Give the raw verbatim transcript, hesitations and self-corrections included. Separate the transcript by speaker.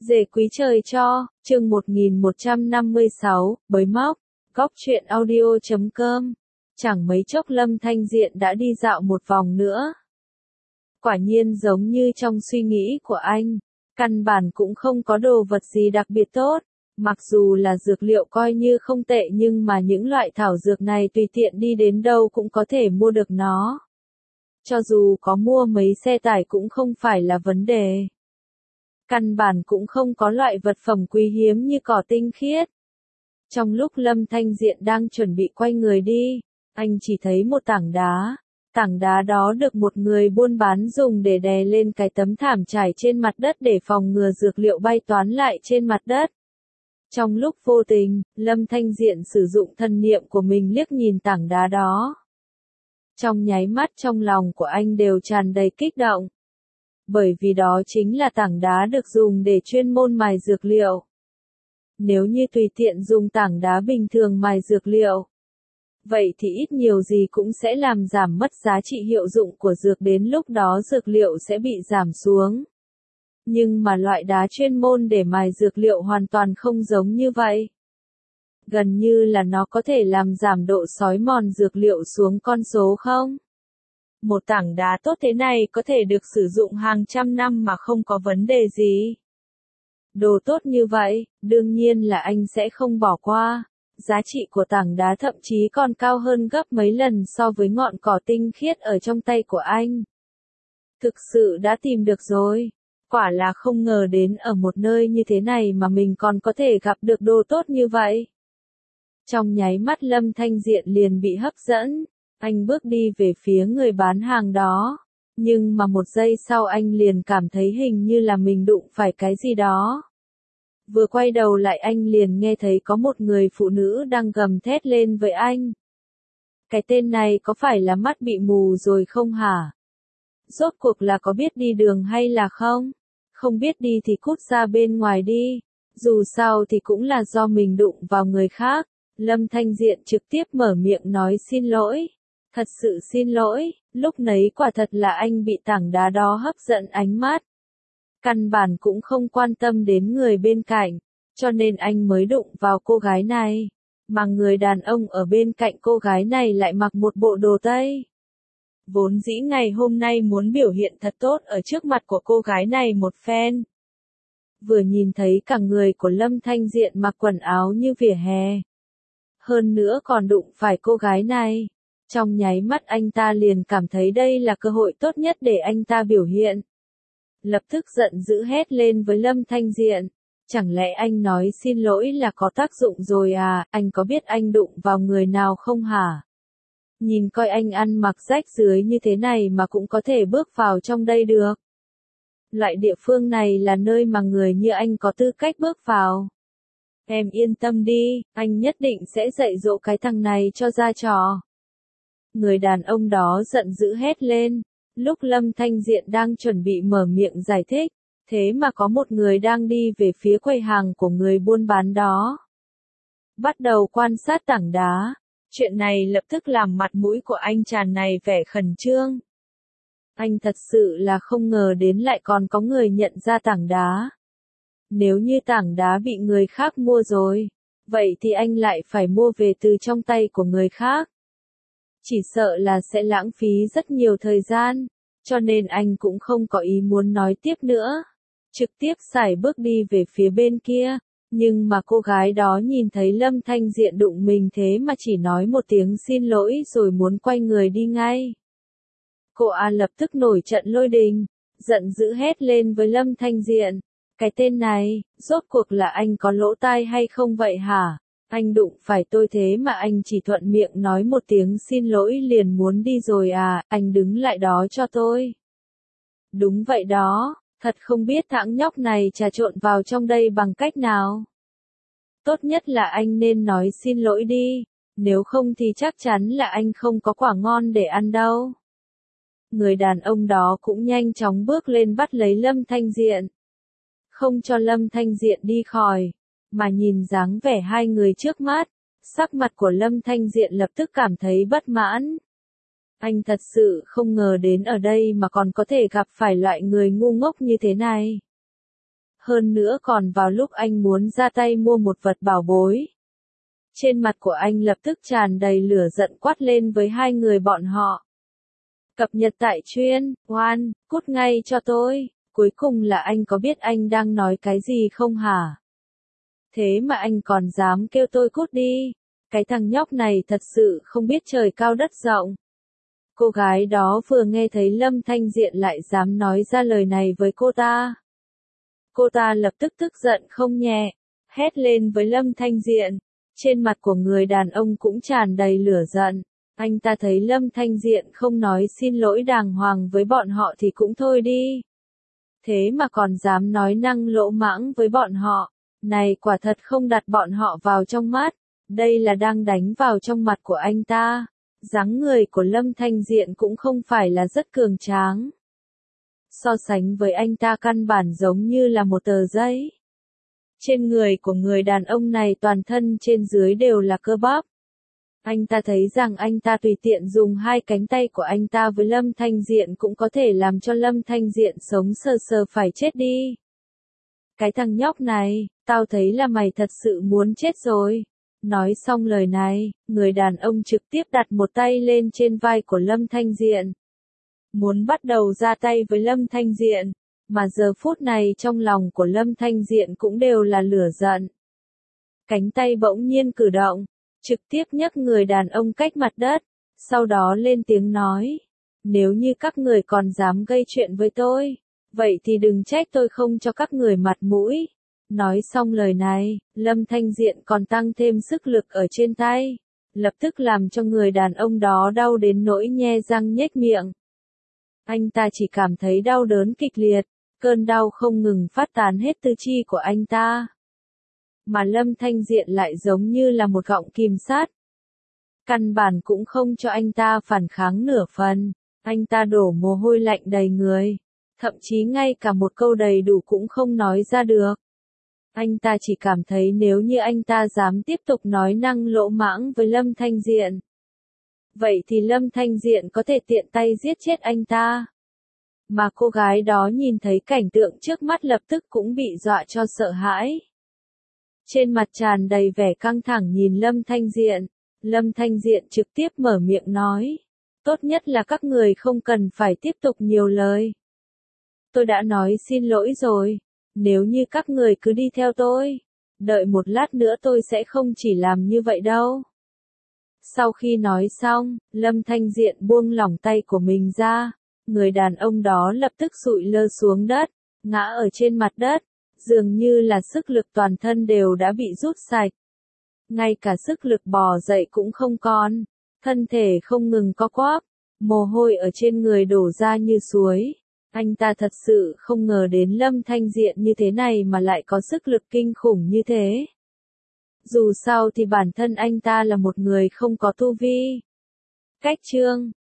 Speaker 1: Dề quý trời cho, chương một nghìn một trăm năm mươi sáu, bới móc, góc truyện audio chấm com. Chẳng mấy chốc Lâm Thanh Diện đã đi dạo một vòng nữa. Quả nhiên giống như trong suy nghĩ của anh, căn bản cũng không có đồ vật gì đặc biệt tốt. Mặc dù là dược liệu coi như không tệ nhưng mà những loại thảo dược này tùy tiện đi đến đâu cũng có thể mua được nó. Cho dù có mua mấy xe tải cũng không phải là vấn đề. Căn bản cũng không có loại vật phẩm quý hiếm như cỏ tinh khiết. Trong lúc Lâm Thanh Diện đang chuẩn bị quay người đi, anh chỉ thấy một tảng đá. Tảng đá đó được một người buôn bán dùng để đè lên cái tấm thảm trải trên mặt đất để phòng ngừa dược liệu bay toán lại trên mặt đất. Trong lúc vô tình, Lâm Thanh Diện sử dụng thần niệm của mình liếc nhìn tảng đá đó. Trong nháy mắt trong lòng của anh đều tràn đầy kích động. Bởi vì đó chính là tảng đá được dùng để chuyên môn mài dược liệu. Nếu như tùy tiện dùng tảng đá bình thường mài dược liệu, vậy thì ít nhiều gì cũng sẽ làm giảm mất giá trị hiệu dụng của dược, đến lúc đó dược liệu sẽ bị giảm xuống. Nhưng mà loại đá chuyên môn để mài dược liệu hoàn toàn không giống như vậy. Gần như là nó có thể làm giảm độ xói mòn dược liệu xuống con số không. Một tảng đá tốt thế này có thể được sử dụng hàng trăm năm mà không có vấn đề gì. Đồ tốt như vậy, đương nhiên là anh sẽ không bỏ qua. Giá trị của tảng đá thậm chí còn cao hơn gấp mấy lần so với ngọn cỏ tinh khiết ở trong tay của anh. Thực sự đã tìm được rồi. Quả là không ngờ đến ở một nơi như thế này mà mình còn có thể gặp được đồ tốt như vậy. Trong nháy mắt Lâm Thanh Diện liền bị hấp dẫn. Anh bước đi về phía người bán hàng đó. Nhưng mà một giây sau anh liền cảm thấy hình như là mình đụng phải cái gì đó. Vừa quay đầu lại anh liền nghe thấy có một người phụ nữ đang gầm thét lên với anh. Cái tên này có phải là mắt bị mù rồi không hả? Rốt cuộc là có biết đi đường hay là không? Không biết đi thì cút ra bên ngoài đi. Dù sao thì cũng là do mình đụng vào người khác. Lâm Thanh Diện trực tiếp mở miệng nói xin lỗi. Thật sự xin lỗi, lúc nấy quả thật là anh bị tảng đá đó hấp dẫn ánh mắt. Căn bản cũng không quan tâm đến người bên cạnh, cho nên anh mới đụng vào cô gái này. Mà người đàn ông ở bên cạnh cô gái này lại mặc một bộ đồ Tây. Vốn dĩ ngày hôm nay muốn biểu hiện thật tốt ở trước mặt của cô gái này một phen. Vừa nhìn thấy cả người của Lâm Thanh Diện mặc quần áo như vỉa hè. Hơn nữa còn đụng phải cô gái này. Trong nháy mắt anh ta liền cảm thấy đây là cơ hội tốt nhất để anh ta biểu hiện. Lập tức giận dữ hét lên với Lâm Thanh Diện. Chẳng lẽ anh nói xin lỗi là có tác dụng rồi à, anh có biết anh đụng vào người nào không hả? Nhìn coi anh ăn mặc rách rưới như thế này mà cũng có thể bước vào trong đây được. Loại địa phương này là nơi mà người như anh có tư cách bước vào. Em yên tâm đi, anh nhất định sẽ dạy dỗ cái thằng này cho ra trò. Người đàn ông đó giận dữ hét lên. Lúc Lâm Thanh Diện đang chuẩn bị mở miệng giải thích, thế mà có một người đang đi về phía quầy hàng của người buôn bán đó. Bắt đầu quan sát tảng đá. Chuyện này lập tức làm mặt mũi của anh tràn này vẻ khẩn trương. Anh thật sự là không ngờ đến lại còn có người nhận ra tảng đá. Nếu như tảng đá bị người khác mua rồi, vậy thì anh lại phải mua về từ trong tay của người khác. Chỉ sợ là sẽ lãng phí rất nhiều thời gian, cho nên anh cũng không có ý muốn nói tiếp nữa. Trực tiếp sải bước đi về phía bên kia, nhưng mà cô gái đó nhìn thấy Lâm Thanh Diện đụng mình thế mà chỉ nói một tiếng xin lỗi rồi muốn quay người đi ngay. Cô A lập tức nổi trận lôi đình, giận dữ hét lên với Lâm Thanh Diện. Cái tên này, rốt cuộc là anh có lỗ tai hay không vậy hả? Anh đụng phải tôi thế mà anh chỉ thuận miệng nói một tiếng xin lỗi liền muốn đi rồi à, anh đứng lại đó cho tôi. Đúng vậy đó, thật không biết thằng nhóc này trà trộn vào trong đây bằng cách nào. Tốt nhất là anh nên nói xin lỗi đi, nếu không thì chắc chắn là anh không có quả ngon để ăn đâu. Người đàn ông đó cũng nhanh chóng bước lên bắt lấy Lâm Thanh Diện. Không cho Lâm Thanh Diện đi khỏi. Mà nhìn dáng vẻ hai người trước mắt, sắc mặt của Lâm Thanh Diện lập tức cảm thấy bất mãn. Anh thật sự không ngờ đến ở đây mà còn có thể gặp phải loại người ngu ngốc như thế này. hơn nữa còn vào lúc anh muốn ra tay mua một vật bảo bối. Trên mặt của anh lập tức tràn đầy lửa giận quát lên với hai người bọn họ. Cập nhật tại chuyên, oan, cút ngay cho tôi, cuối cùng là anh có biết anh đang nói cái gì không hả? Thế mà anh còn dám kêu tôi cút đi, cái thằng nhóc này thật sự không biết trời cao đất rộng. Cô gái đó vừa nghe thấy Lâm Thanh Diện lại dám nói ra lời này với cô ta. Cô ta lập tức tức giận không nhẹ, hét lên với Lâm Thanh Diện. Trên mặt của người đàn ông cũng tràn đầy lửa giận. Anh ta thấy Lâm Thanh Diện không nói xin lỗi đàng hoàng với bọn họ thì cũng thôi đi. Thế mà còn dám nói năng lỗ mãng với bọn họ. Này quả thật không đặt bọn họ vào trong mắt. Đây là đang đánh vào trong mặt của anh ta. Dáng người của Lâm Thanh Diện cũng không phải là rất cường tráng. So sánh với anh ta căn bản giống như là một tờ giấy. Trên người của người đàn ông này toàn thân trên dưới đều là cơ bắp. Anh ta thấy rằng anh ta tùy tiện dùng hai cánh tay của anh ta với Lâm Thanh Diện cũng có thể làm cho Lâm Thanh Diện sống sờ sờ phải chết đi. Cái thằng nhóc này, tao thấy là mày thật sự muốn chết rồi. Nói xong lời này, người đàn ông trực tiếp đặt một tay lên trên vai của Lâm Thanh Diện. Muốn bắt đầu ra tay với Lâm Thanh Diện, mà giờ phút này trong lòng của Lâm Thanh Diện cũng đều là lửa giận. Cánh tay bỗng nhiên cử động, trực tiếp nhấc người đàn ông cách mặt đất, sau đó lên tiếng nói. Nếu như các người còn dám gây chuyện với tôi, vậy thì đừng trách tôi không cho các người mặt mũi. Nói xong lời này, Lâm Thanh Diện còn tăng thêm sức lực ở trên tay, lập tức làm cho người đàn ông đó đau đến nỗi nhe răng nhếch miệng. Anh ta chỉ cảm thấy đau đớn kịch liệt, cơn đau không ngừng phát tán hết tứ chi của anh ta. Mà Lâm Thanh Diện lại giống như là một gọng kìm sắt. Căn bản cũng không cho anh ta phản kháng nửa phần, anh ta đổ mồ hôi lạnh đầy người, thậm chí ngay cả một câu đầy đủ cũng không nói ra được. Anh ta chỉ cảm thấy nếu như anh ta dám tiếp tục nói năng lỗ mãng với Lâm Thanh Diện, vậy thì Lâm Thanh Diện có thể tiện tay giết chết anh ta. Mà cô gái đó nhìn thấy cảnh tượng trước mắt lập tức cũng bị dọa cho sợ hãi. Trên mặt tràn đầy vẻ căng thẳng nhìn Lâm Thanh Diện, Lâm Thanh Diện trực tiếp mở miệng nói. Tốt nhất là các người không cần phải tiếp tục nhiều lời. Tôi đã nói xin lỗi rồi, nếu như các người cứ đi theo tôi, đợi một lát nữa tôi sẽ không chỉ làm như vậy đâu. Sau khi nói xong, Lâm Thanh Diện buông lỏng tay của mình ra, người đàn ông đó lập tức sụi lơ xuống đất, ngã ở trên mặt đất, dường như là sức lực toàn thân đều đã bị rút sạch. Ngay cả sức lực bò dậy cũng không còn, thân thể không ngừng co quắp, mồ hôi ở trên người đổ ra như suối. Anh ta thật sự không ngờ đến Lâm Thanh Diện như thế này mà lại có sức lực kinh khủng như thế. Dù sao thì bản thân anh ta là một người không có tu vi. Cách chương